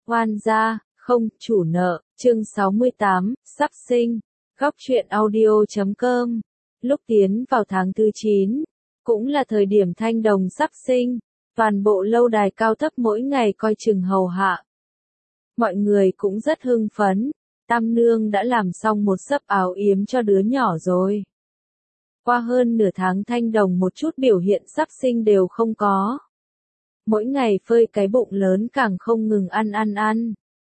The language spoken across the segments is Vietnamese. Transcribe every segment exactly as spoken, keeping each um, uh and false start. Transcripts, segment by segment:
Oan gia, không, chủ nợ, chương sáu mươi tám, sắp sinh, góc truyện audio chấm com. Lúc tiến vào tháng thứ chín, cũng là thời điểm Thanh Đồng sắp sinh, toàn bộ lâu đài cao thấp mỗi ngày coi chừng hầu hạ. Mọi người cũng rất hưng phấn, Tam Nương đã làm xong một xấp áo yếm cho đứa nhỏ rồi. Qua hơn nửa tháng Thanh Đồng một chút biểu hiện sắp sinh đều không có. Mỗi ngày phơi cái bụng lớn càng không ngừng ăn ăn ăn.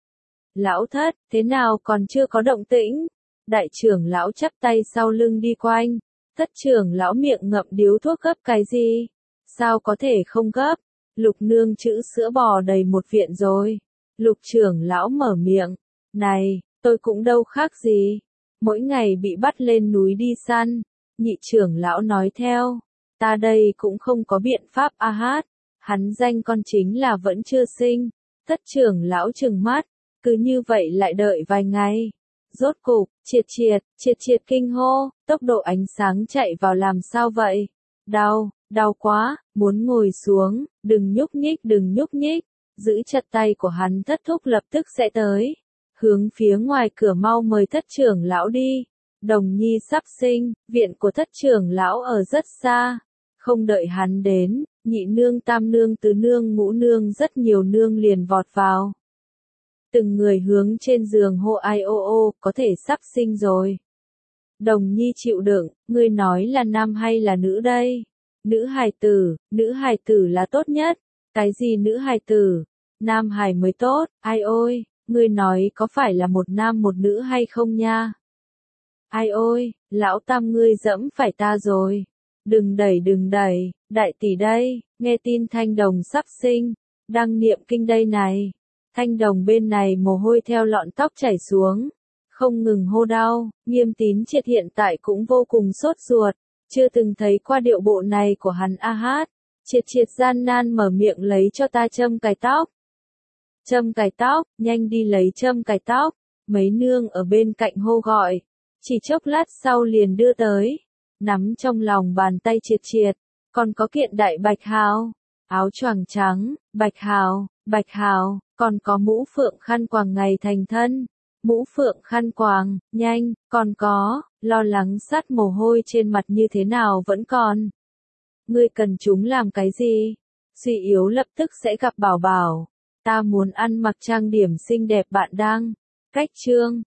Lão thất, thế nào còn chưa có động tĩnh? Đại trưởng lão chắp tay sau lưng đi quanh. Thất trưởng lão miệng ngậm điếu thuốc gấp cái gì? Sao có thể không gấp? Lục nương chữ sữa bò đầy một viện rồi. Lục trưởng lão mở miệng. Này, tôi cũng đâu khác gì. Mỗi ngày bị bắt lên núi đi săn. Nhị trưởng lão nói theo. Ta đây cũng không có biện pháp a hát. Hắn danh con chính là vẫn chưa sinh. Thất trưởng lão trừng mắt. Cứ như vậy lại đợi vài ngày. Rốt cục, triệt triệt, triệt triệt kinh hô, tốc độ ánh sáng chạy vào làm sao vậy? Đau, đau quá, muốn ngồi xuống, đừng nhúc nhích đừng nhúc nhích. Giữ chặt tay của hắn thất thúc lập tức sẽ tới. Hướng phía ngoài cửa mau mời thất trưởng lão đi. Đồng nhi sắp sinh, viện của thất trưởng lão ở rất xa. Không đợi hắn đến, nhị nương tam nương tứ nương ngũ nương rất nhiều nương liền vọt vào. Từng người hướng trên giường hô ai ô ô, có thể sắp sinh rồi. Đồng nhi chịu đựng, ngươi nói là nam hay là nữ đây? Nữ hài tử, nữ hài tử là tốt nhất. Cái gì nữ hài tử? Nam hài mới tốt, ai ôi, ngươi nói có phải là một nam một nữ hay không nha? Ai ôi, lão tam ngươi dẫm phải ta rồi. Đừng đẩy đừng đẩy, đại tỷ đây, nghe tin Thanh Đồng sắp sinh, đang niệm kinh đây này. Thanh Đồng bên này mồ hôi theo lọn tóc chảy xuống, không ngừng hô đau, Nghiêm Tín Triệt hiện tại cũng vô cùng sốt ruột, chưa từng thấy qua điệu bộ này của hắn a hát. Triệt Triệt gian nan mở miệng lấy cho ta châm cài tóc. Châm cài tóc, nhanh đi lấy châm cài tóc, mấy nương ở bên cạnh hô gọi, chỉ chốc lát sau liền đưa tới, nắm trong lòng bàn tay Triệt Triệt, còn có kiện đại bạch hào, áo choàng trắng, bạch hào, bạch hào. Còn có mũ phượng khăn quàng ngày thành thân, mũ phượng khăn quàng, nhanh, còn có, lo lắng sát mồ hôi trên mặt như thế nào vẫn còn. Ngươi cần chúng làm cái gì? Suy yếu lập tức sẽ gặp bảo bảo. Ta muốn ăn mặc trang điểm xinh đẹp bạn đang. Cách chương.